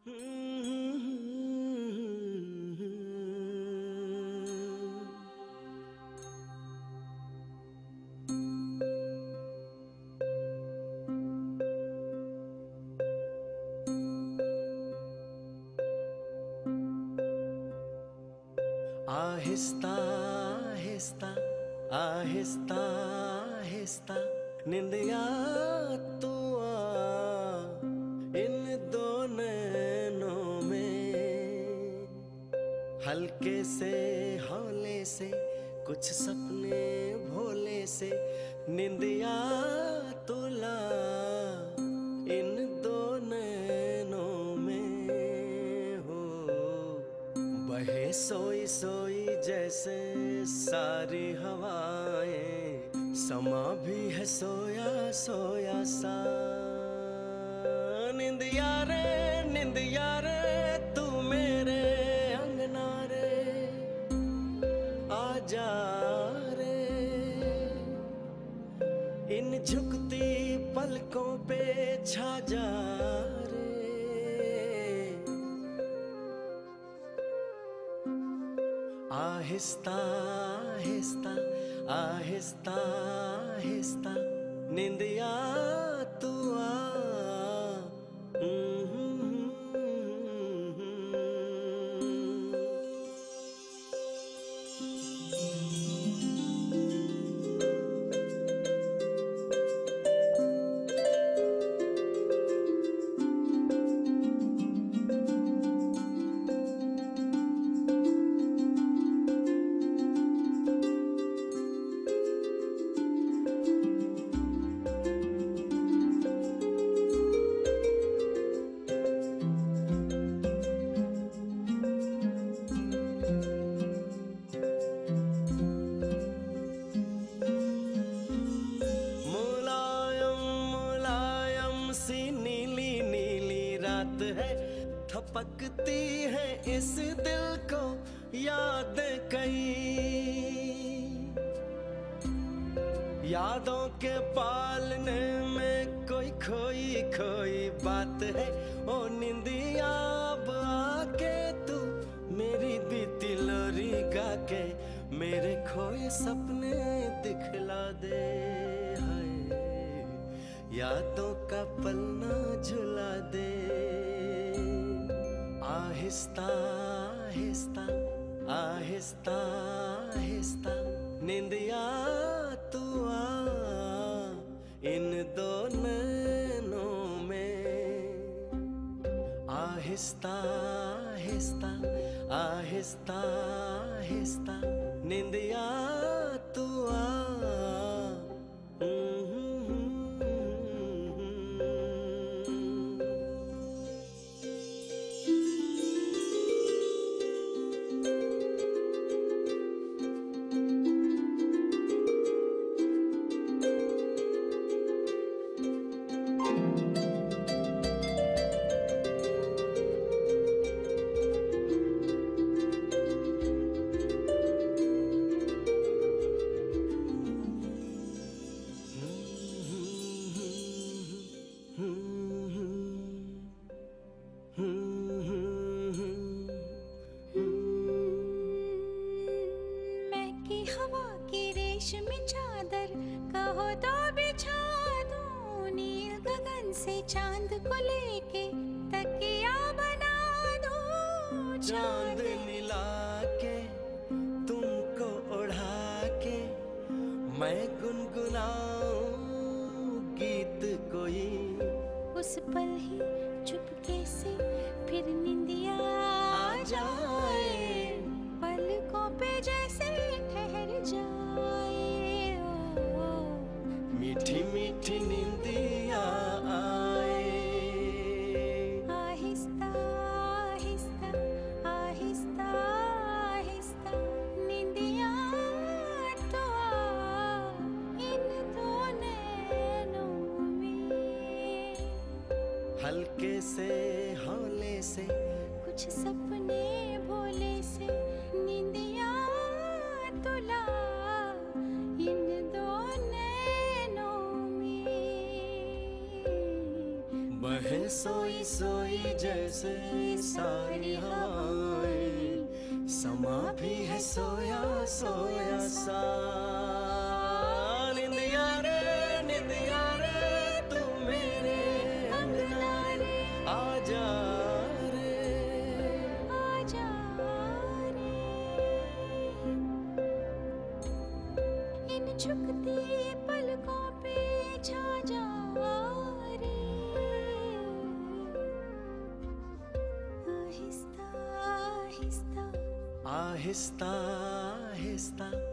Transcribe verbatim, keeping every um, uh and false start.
आहिस्ता आहिस्ता आहिस्ता आहिस्ता निंदिया तू आ इन दो नैनों में, हल्के से हौले से कुछ सपने भोले से निंदिया तुला इन दो नैनों में हो। बहे सोई सोई जैसे सारी हवाएं, समा भी है सोया सोया सा। निंदिया रे निंदिया रे तू मेरे अंगना रे आजा रे, इन झुकती पलकों पे छा जा रे। आहिस्ता आहिस्ता आहिस्ता आहिस्ता निंदिया तू आ। सी नीली नीली रात है, थपकती है इस दिल को याद कई। यादों के पालने में कोई खोई खोई बात है। ओ निंदिया अब आके तू मेरी बीती लोरी गा के मेरे खोए सपने दिखला दे। यादों का पलना झुला दे। आहिस्ता आहिस्ता आहिस्ता आहिस्ता निंदिया तू आ इन दो नैनों में। आहिस्ता आहिस्ता आहिस्ता आहिस्ता निंदिया तू आ। महकी हवा की रेशमी चादर कहो तो बिछा दूं, नील गगन से चांद को लेके तकिया बना दूं। चांद नीला के तुमको उड़ा के मैं गुनगुनाऊं गीत कोई। उस पल ही चुपके से फिर निंदिया आ जाए, पलकों पे जैसे ठहर जाए। ओ, ओ, मीठी मीठी निंदिया आए। आहिस्ता आहिस्ता आहिस्ता आहिस्ता निंदिया तो आ इन दो नैनों में। हल्के से हौले से कुछ सपने भोले से निंदिया तुला इन दो नैनों में। बहे सोई सोई जैसे सारी हवाएं, समा भी है सोया सोया सा। निंदिया रे निंदिया रे तू मेरे अंगना रे, आजा रे आजा रे। इन झुकती पलकों पे छा जा रे, आहिस्ता आहिस्ता आहिस्ता आहिस्ता